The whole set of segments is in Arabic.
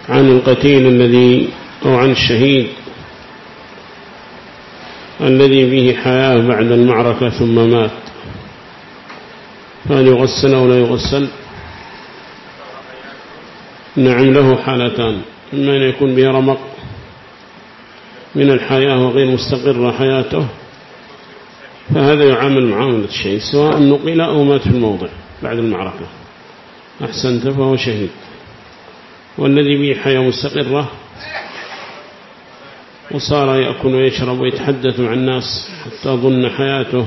عن القتيل أو عن الشهيد الذي به حياة بعد المعركة ثم مات، فهل يغسل أو لا يغسل؟ نعم، له حالتان: إما أن يكون به رمق من الحياة وغير مستقرة حياته، فهذا يعامل معاملة الشهيد سواء نقل أو مات في الموضع بعد المعركة، أحسنت، فهو شهيد. والذي به حياة مستقرة وصار يأكل ويشرب ويتحدث مع الناس حتى ظن حياته،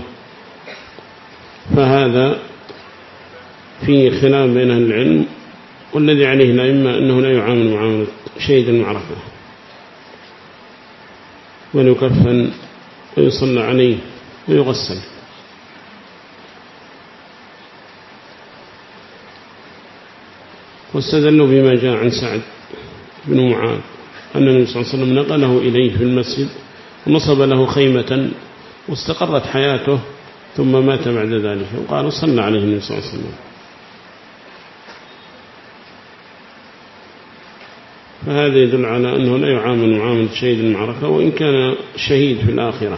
فهذا فيه خلاف بين أهل العلم، والذي عليه الأئمة أنه لا يعامل معاملة شهيد المعركة، بل يكفن ويصلى عليه ويغسل. واستدلوا بما جاء عن سعد بن معاذ أن النبي صلى الله عليه وسلم نقله إليه في المسجد ونصب له خيمة واستقرت حياته ثم مات بعد ذلك، وقال صلى عليه النبي صلى الله عليه وسلم. فهذا يدل على أنه لا يعامل معاملة شهيد المعركة، وإن كان شهيد في الآخرة،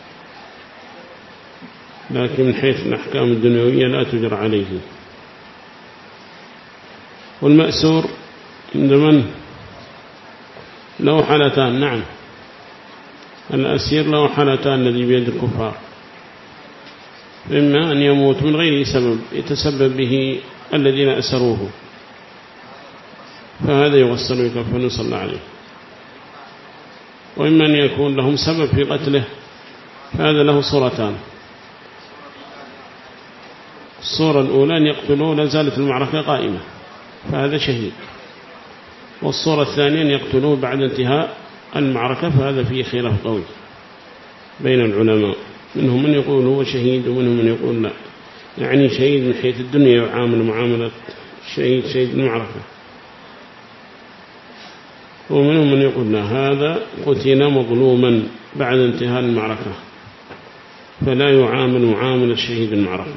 لكن من حيث الأحكام الدنيوية لا تجر عليه. والمأسور عند من له حالتان؟ نعم، الأسير له حالتان الذي بيد الكفار: إما أن يموت من غير سبب يتسبب به الذين أسروه، فهذا يغسل ويكفن ويصلى عليه، وإما أن يكون لهم سبب في قتله، فهذا له صورتان: الصورة الأولى أن يقتلوه لا زالت المعركة قائمة، فهذا شهيد. والصورة الثانية أن يقتلوه بعد انتهاء المعركة، فهذا فيه خلاف قوي بين العلماء، منهم من يقول هو شهيد ومنهم من يقول لا، يعني شهيد من حيث الدنيا يعامل معاملة شهيد المعركة، ومنهم من يقول لا، هذا قتل مظلوما بعد انتهاء المعركة فلا يعامل معاملة شهيد المعركة.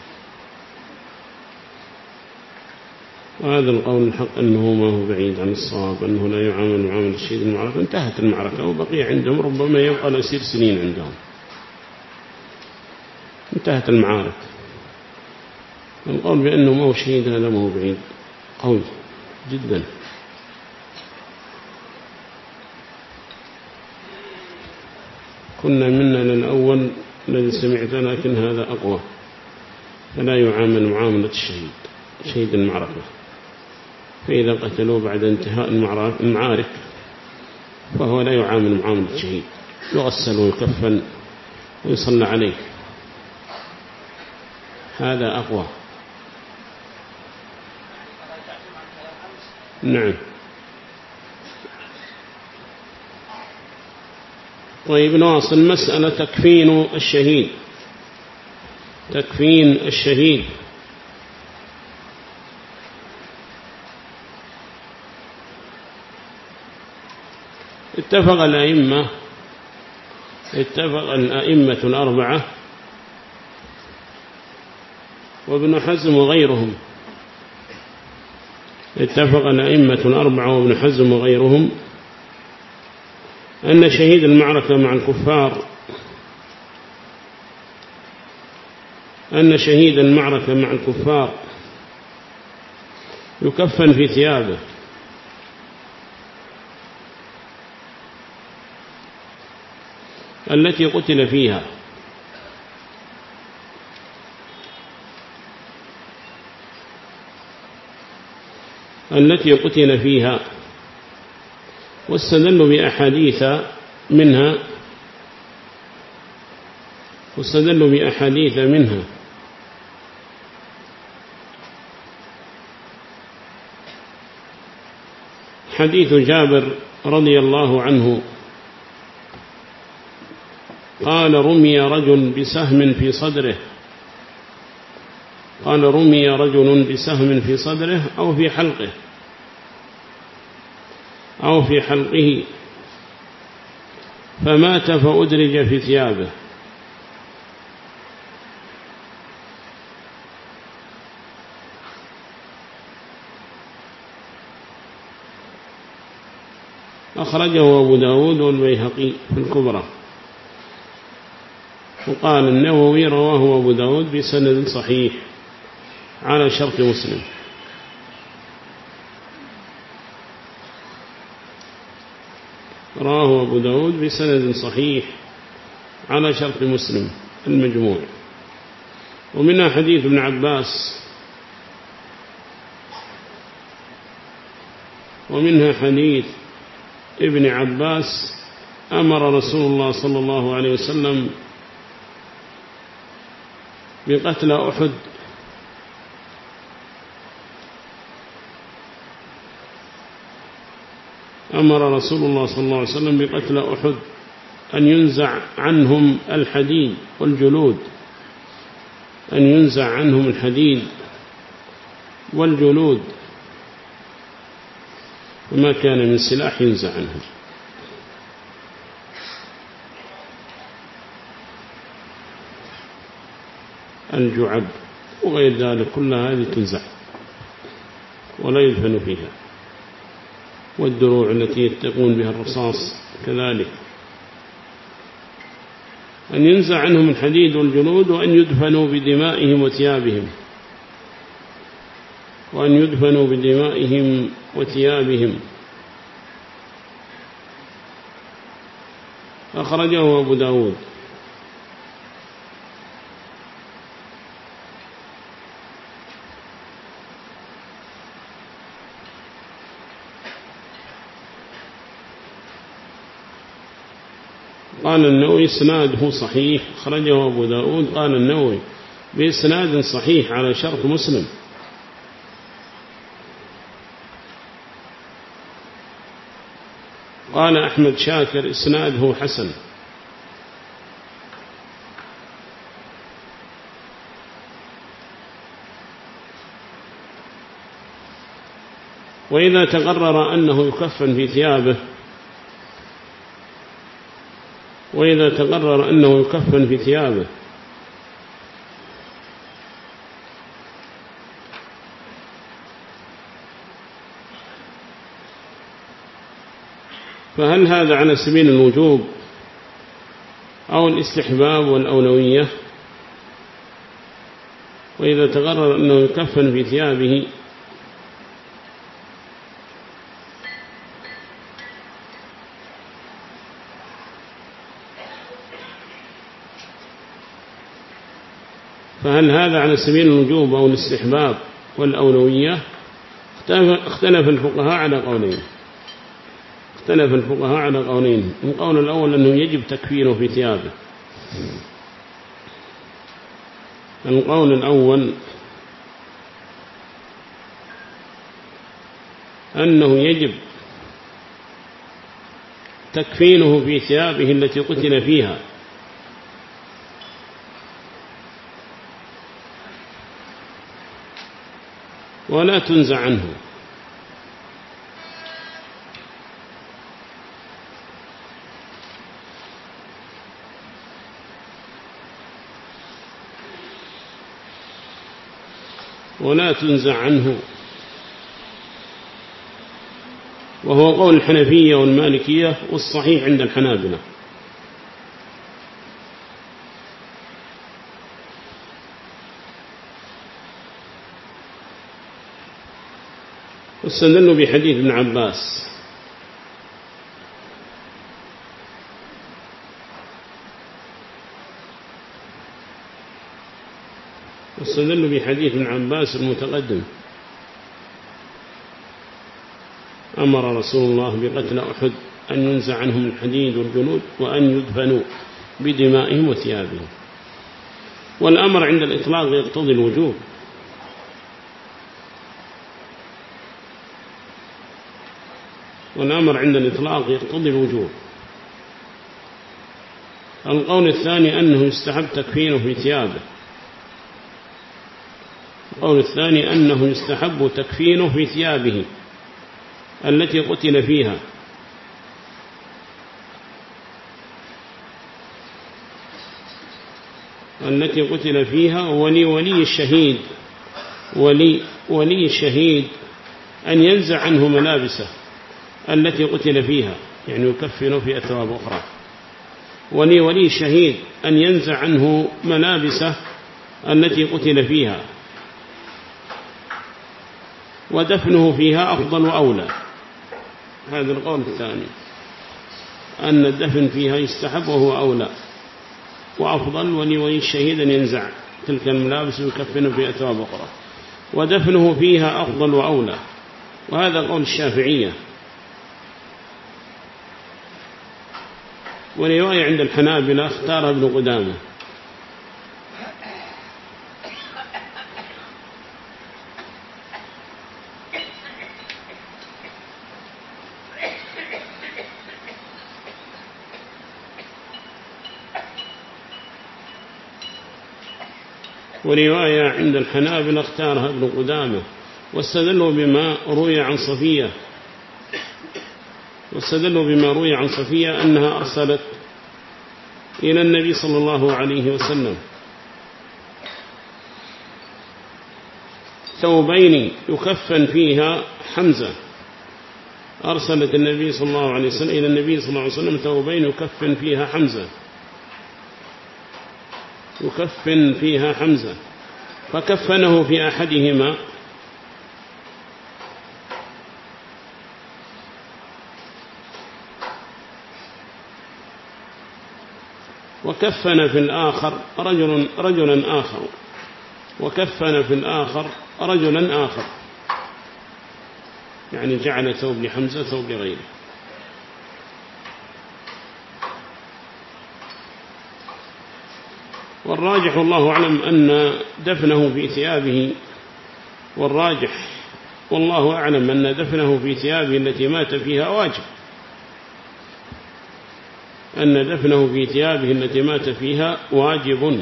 وهذا القول الحق أنه ما هو بعيد عن الصواب، أنه لا يعامل معاملة شهيد المعركة. انتهت المعركة وبقي عندهم، ربما يبقى الأسير سنين عندهم، انتهت المعارك. القول بأنه ما هو شهيد هذا ما هو بعيد، قوي جدا. كنا منا للأول الذي سمعت، لكن هذا أقوى، فلا يعامل معاملة شهيد المعركة. فإذا قتلوا بعد انتهاء المعارك فهو لا يعامل معاملة الشهيد، يغسل ويكفن ويصلى عليه، هذا أقوى. نعم. طيب، نواصل مسألة تكفين الشهيد. اتفق الأئمة الأربعة وابن حزم وغيرهم، أن شهيد المعركة مع الكفار يكفن في ثيابه التي قتل فيها، واستدلوا بأحاديث منها حديث جابر رضي الله عنه قال: رمي رجل بسهم في صدره أو في حلقه فمات فأدرج في ثيابه. أخرجه أبو داود والبيهقي في الكبرى. وقال النووي رواه أبو داود بسند صحيح على شرط مسلم. رواه أبو داود بسند صحيح على شرط مسلم المجموع. ومنها حديث ابن عباس، ومنها حديث ابن عباس أمر رسول الله صلى الله عليه وسلم بقتل أحد، أمر رسول الله صلى الله عليه وسلم بقتل أحد أن ينزع عنهم الحديد والجلود، أن ينزع عنهم الحديد والجلود، وما كان من سلاح ينزع عنهم. الجعب وغير ذلك كلها هذه تنزع ولا يدفن فيها، والدروع التي يتقون بها الرصاص كذلك. أن ينزع عنهم الحديد والجلود، وأن يدفنوا بدمائهم وثيابهم، وأن يدفنوا بدمائهم وثيابهم. أخرجه أبو داود. قال النووي إسناده صحيح، أخرجه أبو داود. قال النووي بإسناد صحيح على شرط مسلم. قال أحمد شاكر إسناده حسن. وإذا تقرر أنه يكفن في ثيابه، وإذا تقرر أنه يكفن في ثيابه فهل هذا على سبيل الوجوب أو الاستحباب والأولوية؟ وإذا تقرر أنه يكفن في ثيابه فهل هذا على سبيل الوجوب أو الاستحباب والأولوية؟ اختلف الفقهاء على قولين. اختلف الفقهاء على قولين. القول الأول أنه يجب تكفينه في ثيابه. القول الأول أنه يجب تكفينه في ثيابه التي قتل فيها، ولا تنزع عنه. ولا تنزع عنه، وهو قول الحنفية والمالكية والصحيح عند الحنابلة. واستدلوا بحديث ابن عباس. واستدلوا بحديث ابن عباس المتقدم: أمر رسول الله بقتل أحد أن ينزع عنهم الحديد والجلود وأن يدفنوا بدمائهم وثيابهم. والأمر عند الإطلاق يقتضي الوجوب، والأمر عند الإطلاق يقتضي الوجوب. القول الثاني أنه يستحب تكفينه في ثيابه. القول الثاني أنه يستحب تكفينه في ثيابه التي قتل فيها، التي قتل فيها. ولي الشهيد، ولي الشهيد أن ينزع عنه ملابسه التي قتل فيها، يعني يكفن في أثواب أخرى. ولي الشهيد أن ينزع عنه ملابسه التي قتل فيها، ودفنه فيها أفضل وأولى. هذا القول الثاني، أن الدفن فيها يستحب وهو أولى وأفضل. ولي الشهيد أن ينزع تلك الملابس ويكفنه في أثواب أخرى، ودفنه فيها أفضل وأولى. وهذا قول الشافعية. ورواية عند الحنابلة اختارها ابن قدامة. ورواية عند الحنابلة اختارها ابن قدامة، واستدلوا بما روي عن صفية أنها أرسلت إلى النبي صلى الله عليه وسلم ثوبين يكفن فيها حمزة. أرسلت النبي صلى الله عليه وسلم إلى النبي صلى الله عليه وسلم ثوبين يكفن فيها حمزة، فكفنه في أحدهما وكفن في الآخر رجلا آخر، وكفن في الآخر رجلا آخر، يعني جعل ثوب لحمزة ثوب لغيره. والراجح والله أعلم أن دفنه في ثيابه، والراجح والله أعلم أن دفنه في ثيابه التي مات فيها واجب، أن دفنه في ثيابه التي مات فيها واجب،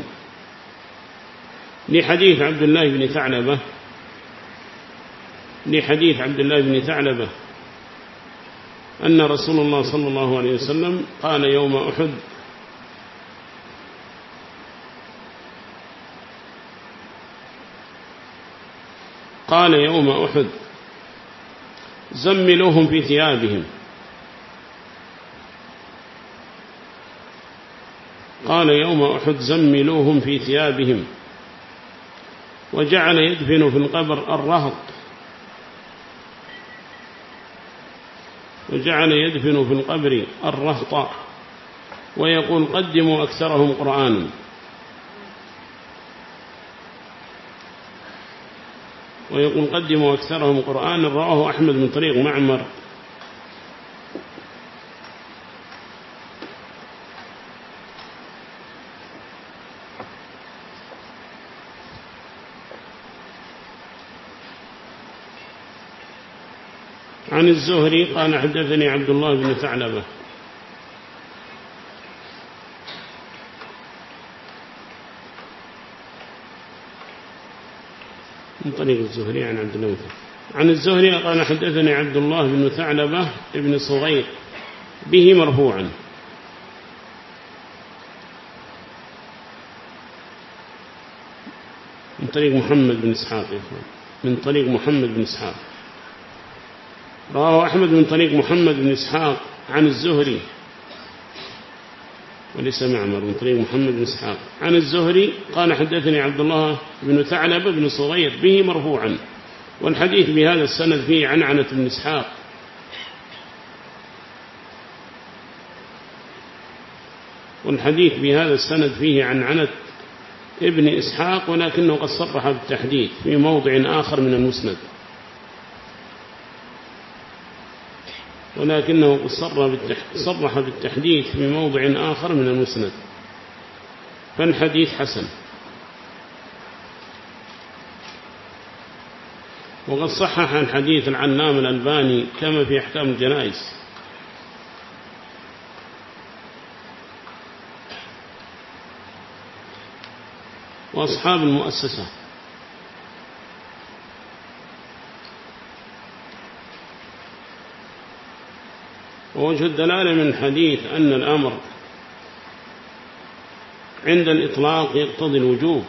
لحديث عبد الله بن ثعلبة أن رسول الله صلى الله عليه وسلم قال يوم أحد زملوهم في ثيابهم، قال يوم أحد زملوهم في ثيابهم، وجعل يدفن في القبر الرهط، ويقول قدموا أكثرهم قرآنا. رواه أحمد من طريق معمر عن الزهري قال حدثني عبد الله بن ثعلبة من طريق الزهري عن عبد الله عن الزهري قال حدثني عبد الله بن ثعلبة ابن صغير به مرفوعا، من طريق محمد بن إسحاق رواه أحمد من طريق محمد بن إسحاق عن الزهري، وليس معمر، من طريق محمد بن إسحاق عن الزهري قال حدثني عبد الله بن ثعلبة بن صغير به مرفوعا. والحديث بهذا السند فيه عنعنة بن إسحاق، عنعنة ابن إسحاق، ولكنه قد صرح بالتحديث في موضع آخر من المسند، فالحديث حسن. وقد صحح الحديث العلامة الألباني كما في أحكام الجنائز. وأصحاب المؤسسة. ووجه الدلالة من الحديث أن الأمر عند الإطلاق يقتضي الوجوب،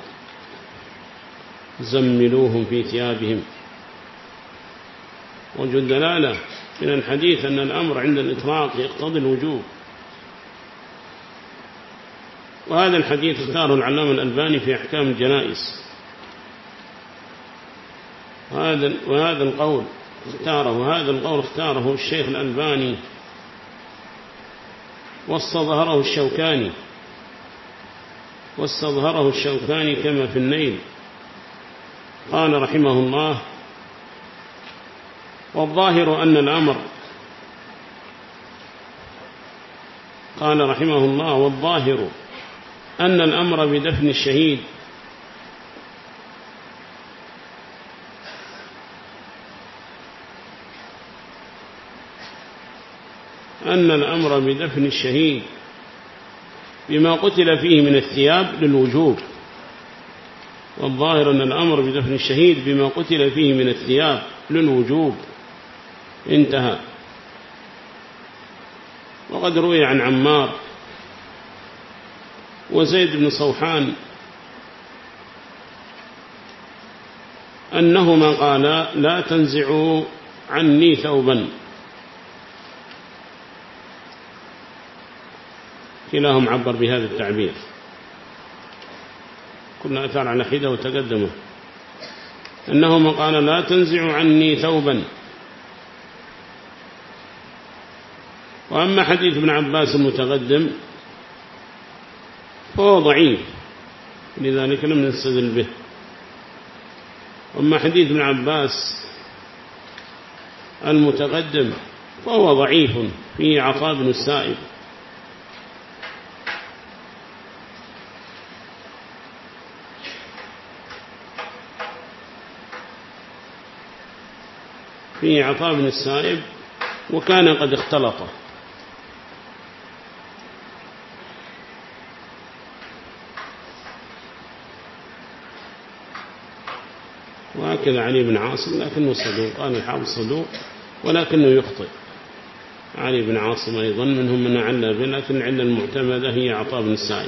زملوهم في ثيابهم. وجه الدلالة من الحديث أن الأمر عند الإطلاق يقتضي الوجوب، وهذا الحديث اختاره العلامة الألباني في أحكام الجنائز، وهذا القول اختاره الشيخ الألباني واستظهره الشوكاني كما في النيل. قال رحمه الله: والظاهر أن الأمر بدفن الشهيد بما قتل فيه من الثياب للوجوب. والظاهر أن الأمر بدفن الشهيد بما قتل فيه من الثياب للوجوب. انتهى. وقد روي عن عمار وزيد بن صوحان أنهما قالا: لا تنزعوا عني ثوبا. كلاهم عبر بهذا التعبير، كنا أثار على حدة وتقدمه، أنهما قالا: لا تنزعوا عني ثوبا. وأما حديث ابن عباس المتقدم فهو ضعيف، لذلك لم نستدل به. وأما حديث ابن عباس المتقدم فهو ضعيف، فيه عطاء بن السائب، وكان قد اختلط. وهكذا علي بن عاصم، لكنه صدوق، قال الحافظ صدوق ولكنه يخطئ. علي بن عاصم أيضا منهم من عل به، لكن العلة المعتمدة هي عطاء بن السائب.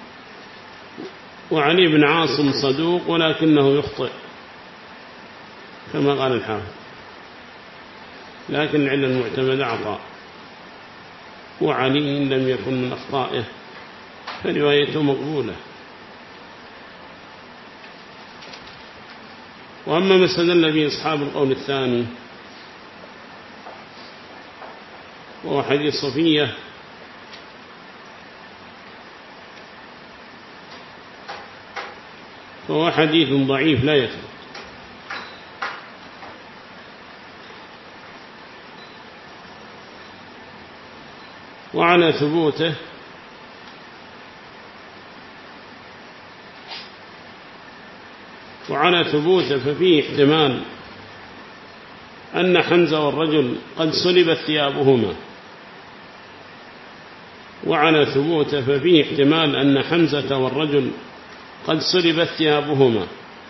وعلي بن عاصم صدوق ولكنه يخطئ كما قال الحافظ، لكن العلة المعتمدة عطاء. وعلي لم يكن من أخطائه فروايته مقبولة. وأما ما استدل به أصحاب القول الثاني وهو حديث صفية، فهو حديث ضعيف لا يثبت. وعلى ثبوته ففيه احتمال أن حمزة والرجل قد سلبت ثيابهما. وعلى ثبوته ففيه احتمال أن حمزة والرجل قد سلبت ثيابهما،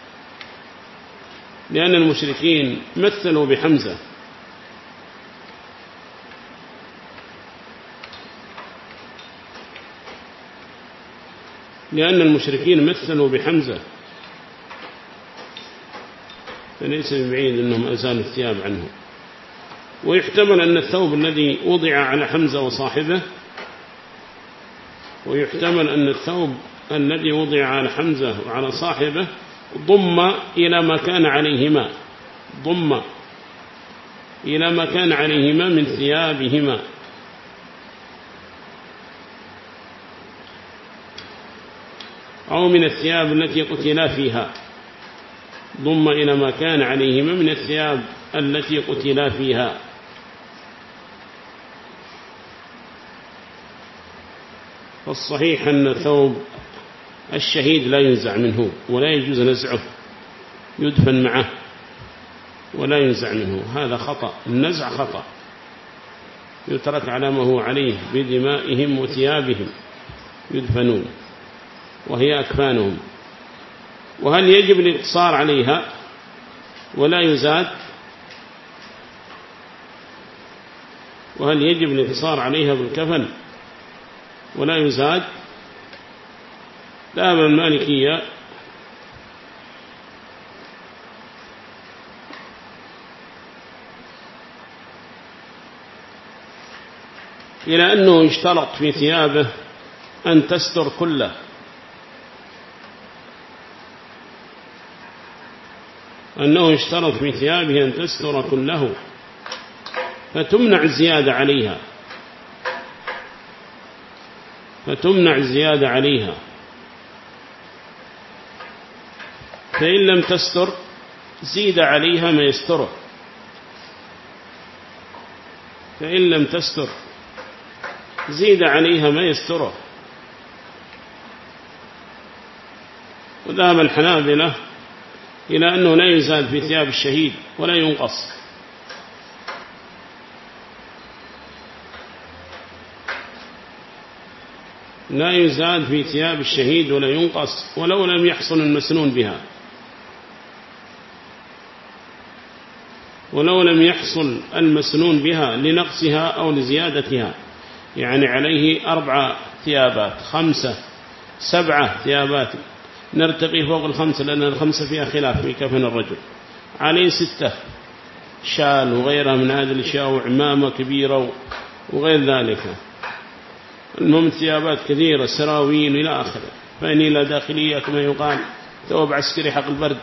لأن المشركين مثلوا بحمزة، فليس ببعيد أنهم أزالوا الثياب عنه. ويحتمل أن الثوب الذي وضع على حمزة وصاحبه وعلى صاحبه ضم إلى ما كان عليهما من ثيابهما، أو من الثياب التي قتلا فيها، ضم إلى ما كان عليهما من الثياب التي قتلا فيها. فالصحيح أن ثوب الشهيد لا ينزع منه ولا يجوز نزعه، يدفن معه ولا ينزع منه، هذا خطأ. النزع خطأ، يترك على ما هو عليه بدمائهم وثيابهم يدفنون وهي أكفانهم. وهل يجب الاقتصار عليها ولا يزاد؟ وهل يجب الاقتصار عليها بالكفن ولا يزاد؟ ذهب المالكية إلى أنه يشترط في ثيابه أن تستر كله، أنه يشترط في ثيابه أن تستر كله، فتمنع الزيادة عليها، فإن لم تستر زيد عليها ما يستره، فإن لم تستر زيد عليها ما يستره. وذهب الحنابلة إلى أنه لا يزاد في ثياب الشهيد ولا ينقص، لا يزاد في ثياب الشهيد ولا ينقص ولو لم يحصل المسنون بها، ولو لم يحصل المسنون بها لنقصها أو لزيادتها، يعني عليه 4 ثيابات 5 7 ثيابات، نرتقي فوق 5 لأن 5 فيها خلاف في كفن الرجل، عليه 6 شال وغيرها من هذه الأشياء وعمامة كبيرة وغير ذلك، المهم ثيابات كثيرة سراويل إلى آخره، فإنيلة داخلية كما يقال، ثوب عسكري حق البرد،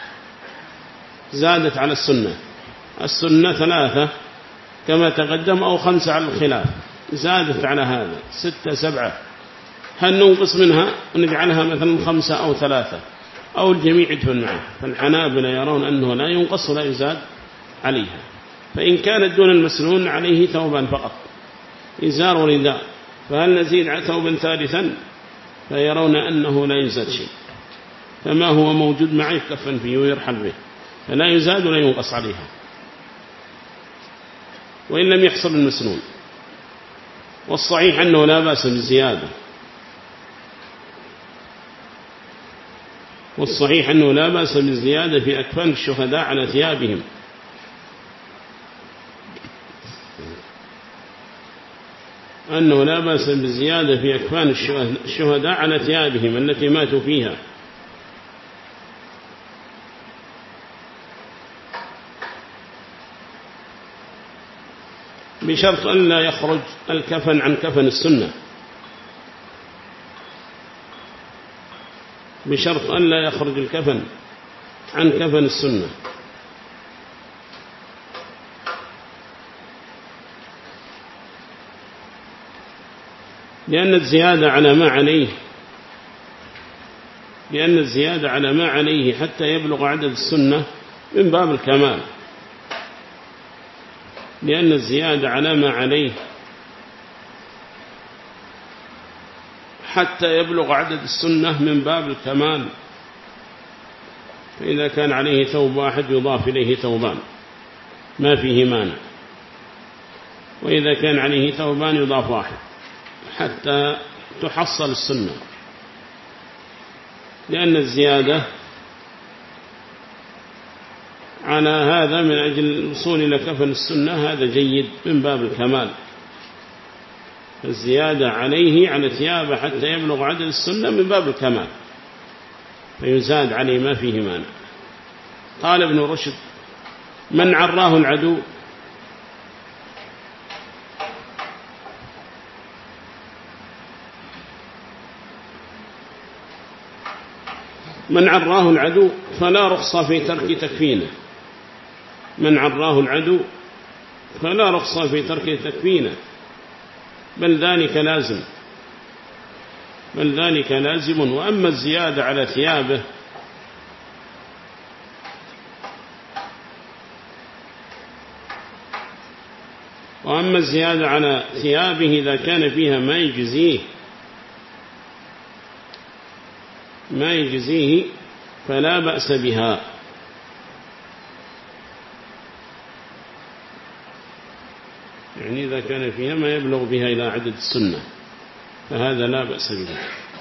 زادت على السنة 3 كما تقدم أو 5 على الخلاف، زادت على هذا 6 7، هل ننقص منها ونجعلها مثلا 5 أو 3 أو الجميع يدفن معه؟ فالحنابلة يرون أنه لا ينقص ولا يزاد عليها. فإن كانت دون المسنون عليه ثوبان فقط، إزار ورداء، فهل نزيد على ثوبا ثالثا؟ فيرون أنه لا يزاد شيء، فما هو موجود معه يكفن فيه ويرحل به، فلا يزاد ولا ينقص عليها وإن لم يحصل المسنون. والصحيح أنه لا بأس بالزيادة، والصحيح أنه لا بأس بالزيادة في أكفان الشهداء على ثيابهم، أنه لا بأس بالزيادة في أكفان الشهداء على ثيابهم التي ماتوا فيها، بشرط أن لا يخرج الكفن عن كفن السنة، بشرط أن لا يخرج الكفن عن كفن السنة، لأن الزيادة على ما عليه حتى يبلغ عدد السنة من باب الكمال، لأن الزيادة على ما عليه حتى يبلغ عدد السنة من باب الكمال، فإذا كان عليه ثوب واحد يضاف إليه ثوبان ما فيه مانع، وإذا كان عليه ثوبان يضاف واحد حتى تحصل السنة، لأن الزيادة على هذا من أجل الوصول إلى كفن السنة هذا جيد من باب الكمال، الزيادة عليه على ثيابه حتى يبلغ عدد السنة من باب الكمال، فيزاد عليه ما فيه مانع. قال ابن رشد: من عراه العدو فلا رخصة في ترك تكفينه، من عراه العدو فلا رخصة في ترك تكفينه، بل ذلك لازم. وأما الزيادة على ثيابه إذا كان فيها ما يجزيه فلا بأس بها، يعني إذا كان فيها ما يبلغ بها إلى عدد السنة فهذا لا بأس به.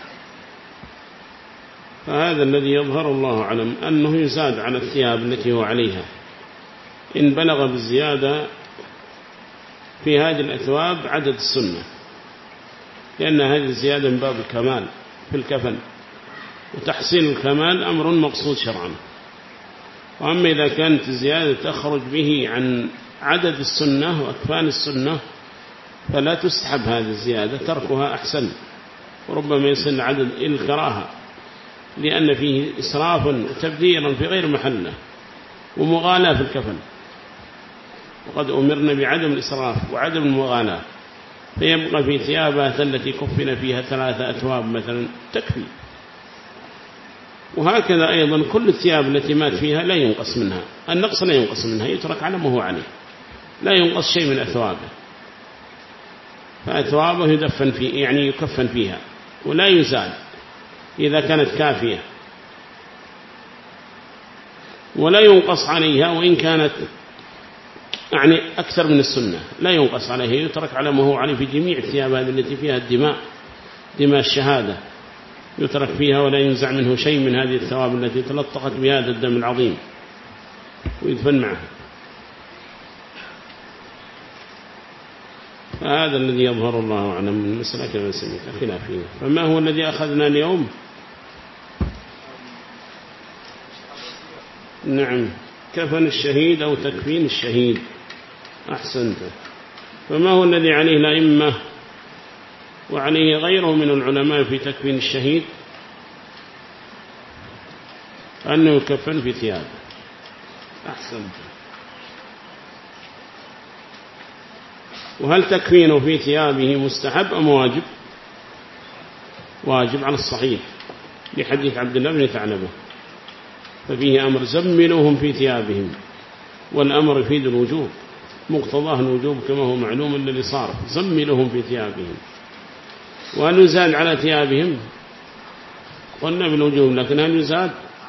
فهذا الذي يظهر الله أعلم أنه يزاد على الثياب التي هو عليها إن بلغ بالزيادة في هذه الأثواب عدد السنة، لأن هذه الزيادة من باب الكمال في الكفن، وتحصيل الكمال أمر مقصود شرعا. وأما إذا كانت الزيادة تخرج به عن عدد السنة وأكفان السنة فلا تستحب هذه الزيادة، تركها أحسن، وربما يصل عدد الكراهة، لأن فيه إسراف وتبذيرا في غير محله ومغالاة في الكفن، وقد أمرنا بعدم الإسراف وعدم المغالاة، فيبقى في ثيابه التي كفن فيها 3 أثواب مثلا تكفي. وهكذا أيضا كل الثياب التي مات فيها لا ينقص منها، النقص لا ينقص منها، يترك على ما هو عليه، لا ينقص شيء من أثوابه، فأثوابه يدفن فيه يعني يكفن فيها ولا يزال إذا كانت كافية، ولا ينقص عليها وإن كانت يعني أكثر من السنة، لا ينقص عليها، يترك على ما هو عليه في جميع الثياب هذه التي فيها الدماء، دماء الشهادة يترك فيها ولا ينزع منه شيء من هذه الثواب التي تلطقت بهذا الدم العظيم ويدفن معه. هذا الذي يظهر الله أعلم من المسألة كما سمعت خلافية. فما هو الذي أخذنا اليوم؟ نعم، كفن الشهيد أو تكفين الشهيد، أحسنت. فما هو الذي عليه الأئمة وعليه غيره من العلماء في تكفين الشهيد؟ أنه يكفن في ثيابه، أحسنت. وهل تكفينه في ثيابه مستحب أم واجب؟ واجب على الصحيح لحديث عبد الله بن ثعلبة، ففيه أمر زملوهم في ثيابهم، والأمر يفيد الوجوب، مقتضاه الوجوب كما هو معلوم الذي صار، زملوهم في ثيابهم. وهل يزاد على ثيابهم؟ قلنا بالوجوب، لكن هل يزاد؟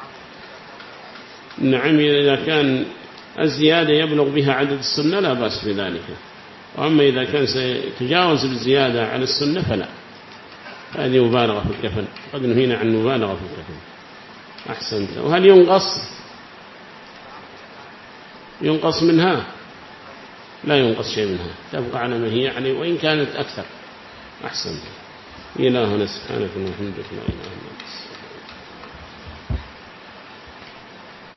نعم، إذا كان الزيادة يبلغ بها عدد السنة لا بأس بذلك، وأما إذا كان سيتجاوز بالزيادة على السنة فلا، هذه مبالغة في الكفن، قد نهينا عن مبالغة في الكفن. أحسنت. وهل ينقص منها؟ لا ينقص شيء منها، تبقى على ما هي يعني وإن كانت أكثر. أحسنت. إلهنا سبحانه وتعالى، لا إله إلا أنت.